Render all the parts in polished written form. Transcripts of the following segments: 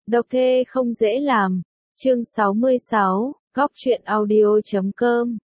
Độc thê không dễ làm. Chương 66, góc truyện audio.com.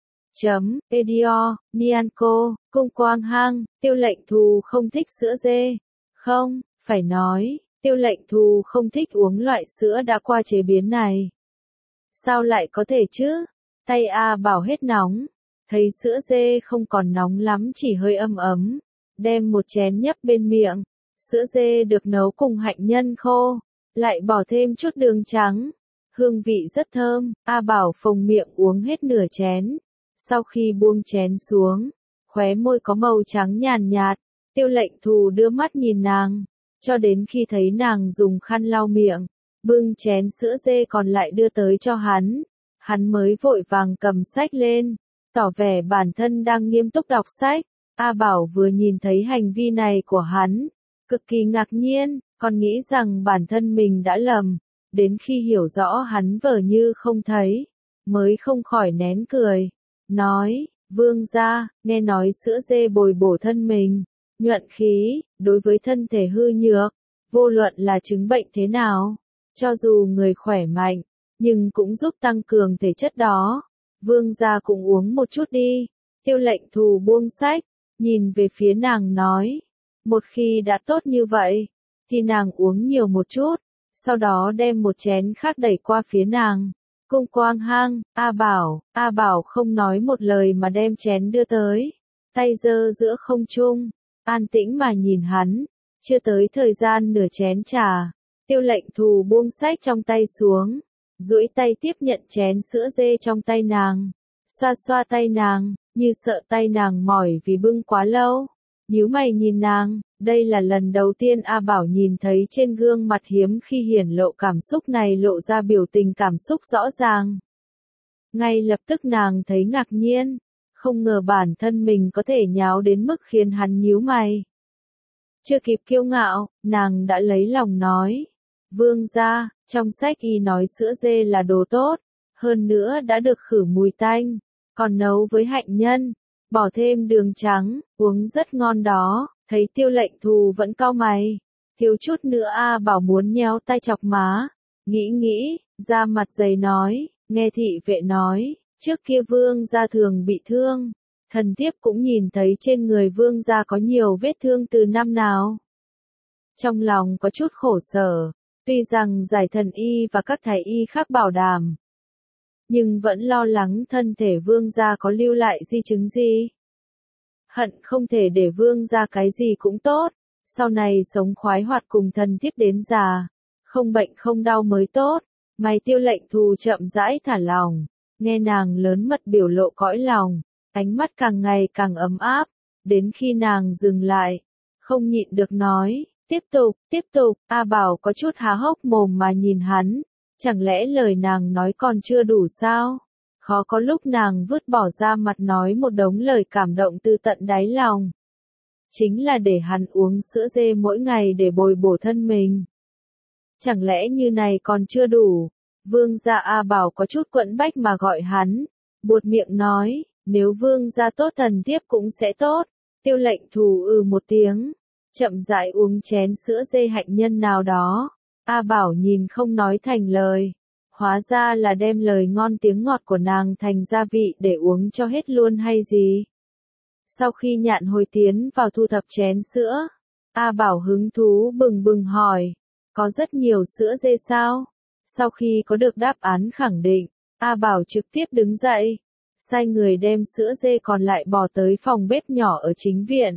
Edio, Nianco, Cung Quang Hang, Tiêu Lệnh Thù không thích sữa dê. Không, phải nói, Tiêu Lệnh Thù không thích uống loại sữa đã qua chế biến này. Sao lại có thể chứ? Tay A Bảo hết nóng, thấy sữa dê không còn nóng lắm chỉ hơi ấm ấm, đem một chén nhấp bên miệng. Sữa dê được nấu cùng hạnh nhân khô, lại bỏ thêm chút đường trắng. Hương vị rất thơm, A Bảo phồng miệng uống hết nửa chén. Sau khi buông chén xuống, khóe môi có màu trắng nhàn nhạt. Tiêu Lệnh Thù đưa mắt nhìn nàng, cho đến khi thấy nàng dùng khăn lau miệng, bưng chén sữa dê còn lại đưa tới cho hắn. Hắn mới vội vàng cầm sách lên, tỏ vẻ bản thân đang nghiêm túc đọc sách. A Bảo vừa nhìn thấy hành vi này của hắn, cực kỳ ngạc nhiên, còn nghĩ rằng bản thân mình đã lầm. Đến khi hiểu rõ hắn vờ như không thấy, mới không khỏi nén cười. Nói, vương gia, nghe nói sữa dê bồi bổ thân mình, nhuận khí, đối với thân thể hư nhược, vô luận là chứng bệnh thế nào, cho dù người khỏe mạnh, nhưng cũng giúp tăng cường thể chất đó. Vương gia cũng uống một chút đi. Tiêu Lệnh Thù buông sách, nhìn về phía nàng nói, một khi đã tốt như vậy, thì nàng uống nhiều một chút, sau đó đem một chén khác đẩy qua phía nàng. Cung Quang Hang, A Bảo không nói một lời mà đem chén đưa tới, tay giơ giữa không trung, an tĩnh mà nhìn hắn. Chưa tới thời gian nửa chén trà, Tiêu Lệnh Thù buông sách trong tay xuống, duỗi tay tiếp nhận chén sữa dê trong tay nàng, xoa xoa tay nàng, như sợ tay nàng mỏi vì bưng quá lâu. Nhíu mày nhìn nàng, đây là lần đầu tiên A Bảo nhìn thấy trên gương mặt hiếm khi hiển lộ cảm xúc này lộ ra biểu tình cảm xúc rõ ràng. Ngay lập tức nàng thấy ngạc nhiên, không ngờ bản thân mình có thể nháo đến mức khiến hắn nhíu mày. Chưa kịp kiêu ngạo, nàng đã lấy lòng nói, vương gia, trong sách y nói sữa dê là đồ tốt, hơn nữa đã được khử mùi tanh, còn nấu với hạnh nhân, bỏ thêm đường trắng, uống rất ngon đó. Thấy Tiêu Lệnh Thù vẫn cau mày, thiếu chút nữa A Bảo muốn nhéo tay chọc má, nghĩ, ra mặt dày nói, nghe thị vệ nói, trước kia vương gia thường bị thương, thần thiếp cũng nhìn thấy trên người vương gia có nhiều vết thương từ năm nào. Trong lòng có chút khổ sở, tuy rằng giải thần y và các thái y khác bảo đảm, nhưng vẫn lo lắng thân thể vương gia có lưu lại di chứng gì. Hận không thể để vương gia cái gì cũng tốt, sau này sống khoái hoạt cùng thần thiếp đến già, không bệnh không đau mới tốt. Mày Tiêu Lệnh Thù chậm rãi thả lòng, nghe nàng lớn mật biểu lộ cõi lòng, ánh mắt càng ngày càng ấm áp, đến khi nàng dừng lại, không nhịn được nói, tiếp tục. A Bảo có chút há hốc mồm mà nhìn hắn, chẳng lẽ lời nàng nói còn chưa đủ sao? Khó có lúc nàng vứt bỏ ra mặt nói một đống lời cảm động từ tận đáy lòng. Chính là để hắn uống sữa dê mỗi ngày để bồi bổ thân mình. Chẳng lẽ như này còn chưa đủ? Vương gia A Bảo có chút quẫn bách mà gọi hắn, buột miệng nói, nếu vương gia tốt thần thiếp cũng sẽ tốt. Tiêu Lệnh Thù một tiếng, chậm rãi uống chén sữa dê hạnh nhân nào đó. A Bảo nhìn không nói thành lời. Hóa ra là đem lời ngon tiếng ngọt của nàng thành gia vị để uống cho hết luôn hay gì? Sau khi Nhạn Hồi tiến vào thu thập chén sữa, A Bảo hứng thú bừng bừng hỏi, có rất nhiều sữa dê sao? Sau khi có được đáp án khẳng định, A Bảo trực tiếp đứng dậy, sai người đem sữa dê còn lại bỏ tới phòng bếp nhỏ ở chính viện.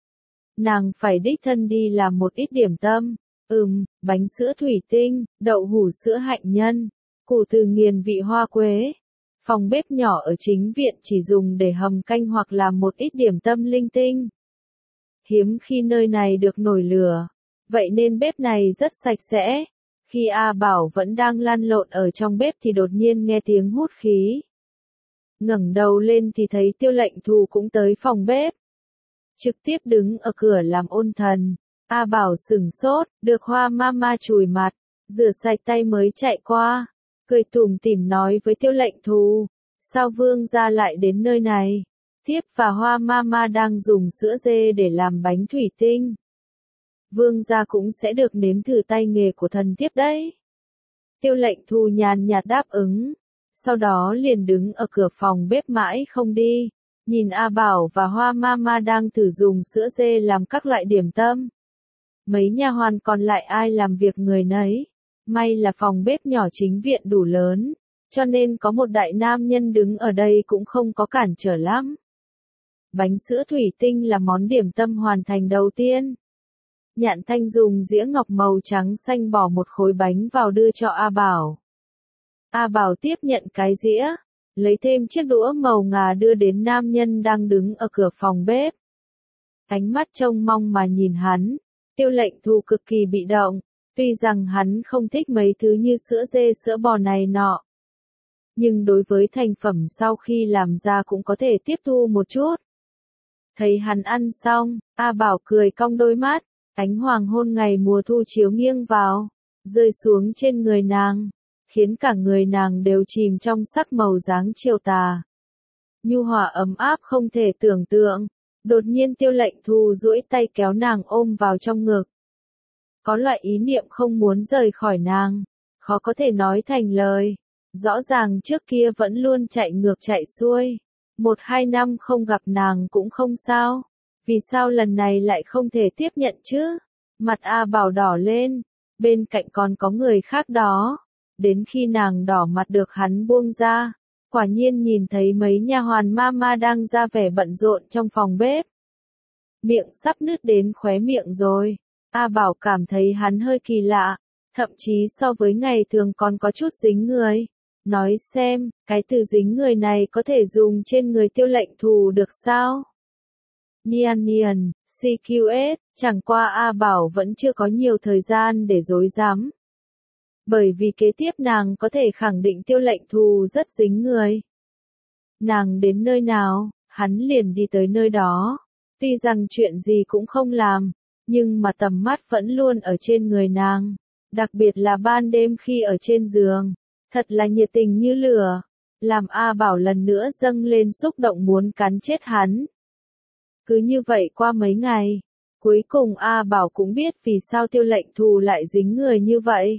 Nàng phải đích thân đi làm một ít điểm tâm, bánh sữa thủy tinh, đậu hũ sữa hạnh nhân, củ từ nghiền vị hoa quế. Phòng bếp nhỏ ở chính viện chỉ dùng để hầm canh hoặc làm một ít điểm tâm linh tinh. Hiếm khi nơi này được nổi lửa, vậy nên bếp này rất sạch sẽ. Khi A Bảo vẫn đang lăn lộn ở trong bếp thì đột nhiên nghe tiếng hút khí. Ngẩng đầu lên thì thấy Tiêu Lệnh Thù cũng tới phòng bếp. Trực tiếp đứng ở cửa làm ôn thần. A Bảo sửng sốt, được Hoa Mama chùi mặt, rửa sạch tay mới chạy qua. Cười tủm tỉm nói với Tiêu Lệnh Thù, sao vương gia lại đến nơi này? Thiếp và Hoa Mama đang dùng sữa dê để làm bánh thủy tinh. Vương gia cũng sẽ được nếm thử tay nghề của thần thiếp đấy. Tiêu Lệnh Thu nhàn nhạt đáp ứng. Sau đó liền đứng ở cửa phòng bếp mãi không đi. Nhìn A Bảo và Hoa Mama đang thử dùng sữa dê làm các loại điểm tâm. Mấy nha hoàn còn lại ai làm việc người nấy. May là phòng bếp nhỏ chính viện đủ lớn, cho nên có một đại nam nhân đứng ở đây cũng không có cản trở lắm. Bánh sữa thủy tinh là món điểm tâm hoàn thành đầu tiên. Nhạn Thanh dùng dĩa ngọc màu trắng xanh bỏ một khối bánh vào đưa cho A Bảo. A Bảo tiếp nhận cái dĩa, lấy thêm chiếc đũa màu ngà đưa đến nam nhân đang đứng ở cửa phòng bếp. Ánh mắt trông mong mà nhìn hắn, Tiêu Lệnh Thu cực kỳ bị động, tuy rằng hắn không thích mấy thứ như sữa dê sữa bò này nọ. Nhưng đối với thành phẩm sau khi làm ra cũng có thể tiếp thu một chút. Thấy hắn ăn xong, A Bảo cười cong đôi mắt, ánh hoàng hôn ngày mùa thu chiếu nghiêng vào, rơi xuống trên người nàng, khiến cả người nàng đều chìm trong sắc màu dáng chiều tà. Nhu hòa ấm áp không thể tưởng tượng, đột nhiên Tiêu Lệnh Thu duỗi tay kéo nàng ôm vào trong ngực. Có loại ý niệm không muốn rời khỏi nàng, khó có thể nói thành lời. Rõ ràng trước kia vẫn luôn chạy ngược chạy xuôi. 1-2 năm không gặp nàng cũng không sao. Vì sao lần này lại không thể tiếp nhận chứ? Mặt A Bảo đỏ lên. Bên cạnh còn có người khác đó. Đến khi nàng đỏ mặt được hắn buông ra. Quả nhiên nhìn thấy mấy nha hoàn mama đang ra vẻ bận rộn trong phòng bếp. Miệng sắp nứt đến khóe miệng rồi. A Bảo cảm thấy hắn hơi kỳ lạ. Thậm chí so với ngày thường còn có chút dính người. Nói xem, cái từ dính người này có thể dùng trên người Tiêu Lệnh Thu được sao? Nian nian, CQS, chẳng qua A Bảo vẫn chưa có nhiều thời gian để dối dám. Bởi vì kế tiếp nàng có thể khẳng định Tiêu Lệnh Thu rất dính người. Nàng đến nơi nào, hắn liền đi tới nơi đó. Tuy rằng chuyện gì cũng không làm, nhưng mà tầm mắt vẫn luôn ở trên người nàng. Đặc biệt là ban đêm khi ở trên giường. Thật là nhiệt tình như lửa, làm A Bảo lần nữa dâng lên xúc động muốn cắn chết hắn. Cứ như vậy qua mấy ngày, cuối cùng A Bảo cũng biết vì sao Tiêu Lệnh Thu lại dính người như vậy.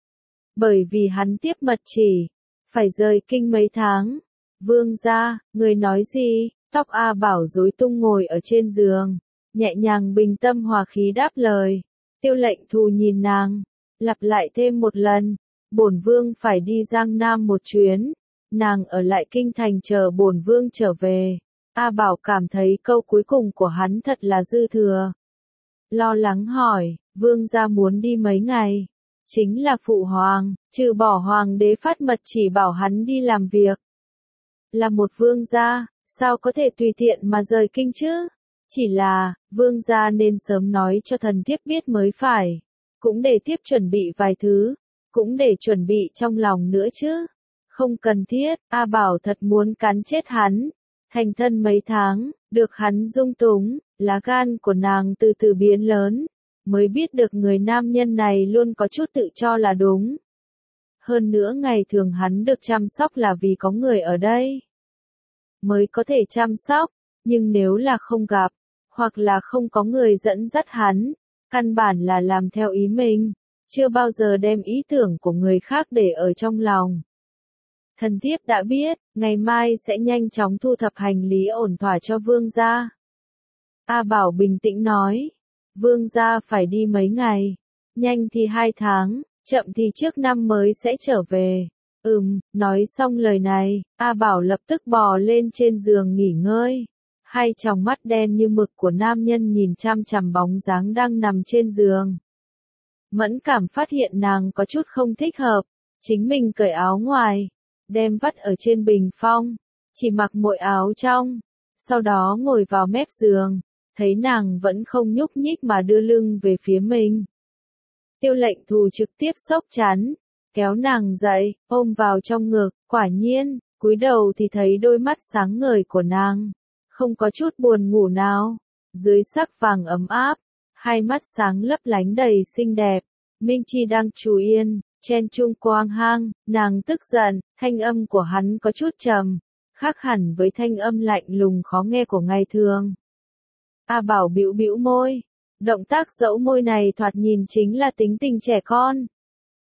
Bởi vì hắn tiếp mật chỉ, phải rời kinh mấy tháng. Vương gia, người nói gì? Tóc A Bảo rối tung ngồi ở trên giường, nhẹ nhàng bình tâm hòa khí đáp lời. Tiêu Lệnh Thu nhìn nàng, lặp lại thêm một lần. Bổn vương phải đi Giang Nam một chuyến, nàng ở lại kinh thành chờ bổn vương trở về. A Bảo cảm thấy câu cuối cùng của hắn thật là dư thừa. Lo lắng hỏi, vương gia muốn đi mấy ngày? Chính là phụ hoàng, trừ bỏ hoàng đế phát mật chỉ bảo hắn đi làm việc. Là một vương gia, sao có thể tùy tiện mà rời kinh chứ? Chỉ là, vương gia nên sớm nói cho thần thiếp biết mới phải. Cũng để thiếp chuẩn bị vài thứ. Cũng để chuẩn bị trong lòng nữa chứ. Không cần thiết, A Bảo thật muốn cắn chết hắn. Thành thân mấy tháng, được hắn dung túng, lá gan của nàng từ từ biến lớn. Mới biết được người nam nhân này luôn có chút tự cho là đúng. Hơn nữa ngày thường hắn được chăm sóc là vì có người ở đây. Mới có thể chăm sóc, nhưng nếu là không gặp, hoặc là không có người dẫn dắt hắn, căn bản là làm theo ý mình. Chưa bao giờ đem ý tưởng của người khác để ở trong lòng. Thần thiếp đã biết, ngày mai sẽ nhanh chóng thu thập hành lý ổn thỏa cho vương gia. A Bảo bình tĩnh nói, vương gia phải đi mấy ngày, nhanh thì 2 tháng, chậm thì trước năm mới sẽ trở về. Nói xong lời này, A Bảo lập tức bò lên trên giường nghỉ ngơi. Hai tròng mắt đen như mực của nam nhân nhìn chăm chằm bóng dáng đang nằm trên giường. Mẫn cảm phát hiện nàng có chút không thích hợp, chính mình cởi áo ngoài, đem vắt ở trên bình phong, chỉ mặc mỗi áo trong, sau đó ngồi vào mép giường, thấy nàng vẫn không nhúc nhích mà đưa lưng về phía mình. Tiêu Lệnh Thu trực tiếp xốc chắn, kéo nàng dậy, ôm vào trong ngực, quả nhiên, cúi đầu thì thấy đôi mắt sáng ngời của nàng, không có chút buồn ngủ nào, dưới sắc vàng ấm áp. Hai mắt sáng lấp lánh đầy xinh đẹp, Minh Chi đang chú yên, chen chung quang hang, nàng tức giận, thanh âm của hắn có chút trầm, khác hẳn với thanh âm lạnh lùng khó nghe của ngày thường. A Bảo bĩu bĩu môi, động tác dẫu môi này thoạt nhìn chính là tính tình trẻ con.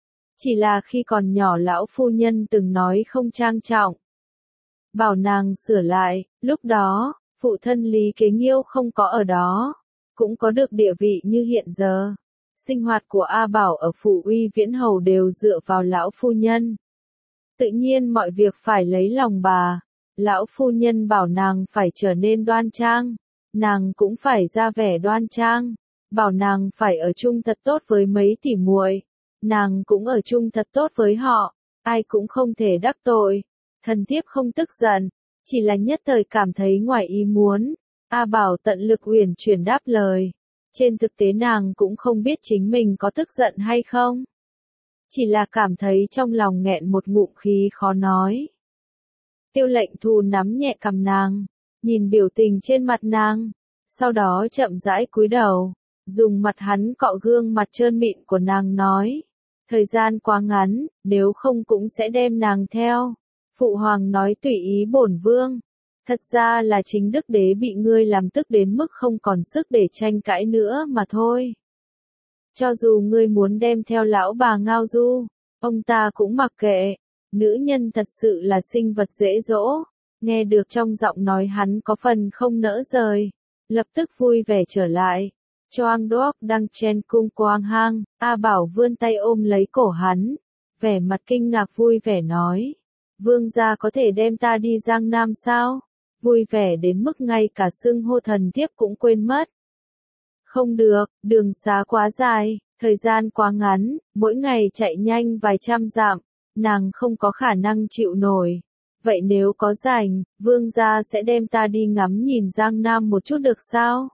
Chỉ là khi còn nhỏ lão phu nhân từng nói không trang trọng. Bảo nàng sửa lại, lúc đó, phụ thân Lý Kế Nghiêu không có ở đó, cũng có được địa vị như hiện giờ. Sinh hoạt của A Bảo ở phủ Uy Viễn Hầu đều dựa vào lão phu nhân. Tự nhiên mọi việc phải lấy lòng bà. Lão phu nhân bảo nàng phải trở nên đoan trang, nàng cũng phải ra vẻ đoan trang. Bảo nàng phải ở chung thật tốt với mấy tỉ muội, nàng cũng ở chung thật tốt với họ, ai cũng không thể đắc tội. Thần thiếp không tức giận, chỉ là nhất thời cảm thấy ngoài ý muốn. A Bảo tận lực uyển chuyển đáp lời. Trên thực tế nàng cũng không biết chính mình có tức giận hay không. Chỉ là cảm thấy trong lòng nghẹn một ngụm khí khó nói. Tiêu Lệnh Thù nắm nhẹ cằm nàng, nhìn biểu tình trên mặt nàng, sau đó chậm rãi cúi đầu, dùng mặt hắn cọ gương mặt trơn mịn của nàng nói. Thời gian quá ngắn, nếu không cũng sẽ đem nàng theo. Phụ hoàng nói tùy ý bổn vương. Thật ra là chính đức đế bị ngươi làm tức đến mức không còn sức để tranh cãi nữa mà thôi. Cho dù ngươi muốn đem theo lão bà Ngao Du, ông ta cũng mặc kệ. Nữ nhân thật sự là sinh vật dễ dỗ. Nghe được trong giọng nói hắn có phần không nỡ rời, lập tức vui vẻ trở lại. Choang Đốc đang chen cung quang hang, A Bảo vươn tay ôm lấy cổ hắn, vẻ mặt kinh ngạc vui vẻ nói. Vương gia có thể đem ta đi Giang Nam sao? Vui vẻ đến mức ngay cả xưng hô thần thiếp cũng quên mất. Không được, đường xá quá dài, thời gian quá ngắn, mỗi ngày chạy nhanh vài trăm dặm, nàng không có khả năng chịu nổi. Vậy nếu có rảnh, vương gia sẽ đem ta đi ngắm nhìn Giang Nam một chút được sao?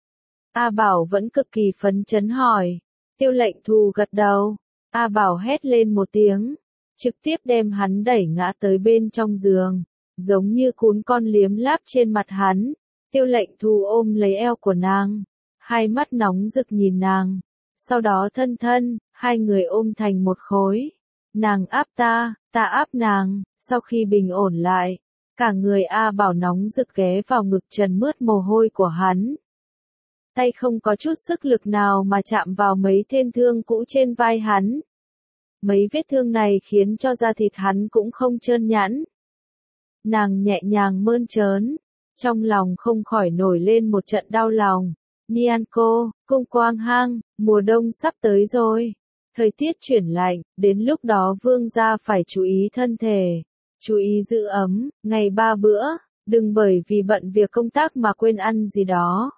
A Bảo vẫn cực kỳ phấn chấn hỏi. Tiêu Lệnh Thù gật đầu. A Bảo hét lên một tiếng, trực tiếp đem hắn đẩy ngã tới bên trong giường, giống như cún con liếm láp trên mặt hắn. Tiêu Lệnh Thù ôm lấy eo của nàng, hai mắt nóng rực nhìn nàng, sau đó thân thân, hai người ôm thành một khối. Nàng áp ta, ta áp nàng. Sau khi bình ổn lại, cả người A Bảo nóng rực ghé vào ngực trần mướt mồ hôi của hắn. Tay không có chút sức lực nào mà chạm vào mấy thiên thương cũ trên vai hắn. Mấy vết thương này khiến cho da thịt hắn cũng không trơn nhẵn. Nàng nhẹ nhàng mơn trớn, trong lòng không khỏi nổi lên một trận đau lòng. Nianco, cung quang hang, mùa đông sắp tới rồi. Thời tiết chuyển lạnh, đến lúc đó vương gia phải chú ý thân thể, chú ý giữ ấm, ngày 3 bữa, đừng bởi vì bận việc công tác mà quên ăn gì đó.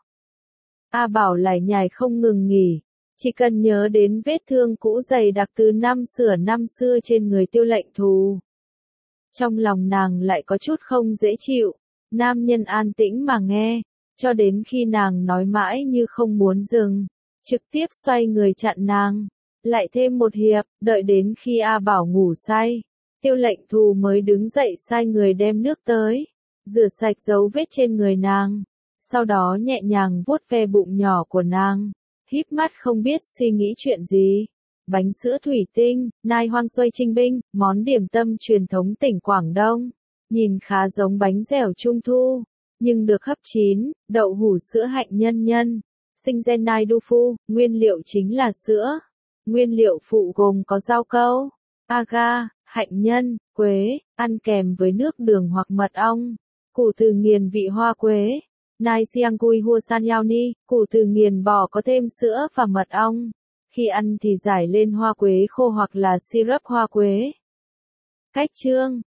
A Bảo lải nhải không ngừng nghỉ, chỉ cần nhớ đến vết thương cũ dày đặc từ năm xưa trên người Tiêu Lệnh Thù. Trong lòng nàng lại có chút không dễ chịu, nam nhân an tĩnh mà nghe, cho đến khi nàng nói mãi như không muốn dừng, trực tiếp xoay người chặn nàng. Lại thêm một hiệp, đợi đến khi A Bảo ngủ say, Tiêu Lệnh Thù mới đứng dậy sai người đem nước tới, rửa sạch dấu vết trên người nàng, sau đó nhẹ nhàng vuốt ve bụng nhỏ của nàng, híp mắt không biết suy nghĩ chuyện gì. Bánh sữa thủy tinh, nai hoang xoay trinh binh, món điểm tâm truyền thống tỉnh Quảng Đông, nhìn khá giống bánh dẻo trung thu, nhưng được hấp chín, đậu hũ sữa hạnh nhân nhân, sinh gen nai du phu, nguyên liệu chính là sữa. Nguyên liệu phụ gồm có rau câu, agar, hạnh nhân, quế, ăn kèm với nước đường hoặc mật ong, củ từ nghiền vị hoa quế, nai siang cui hua san yao ni, củ từ nghiền bò có thêm sữa và mật ong. Khi ăn thì rải lên hoa quế khô hoặc là syrup hoa quế. Cách chương,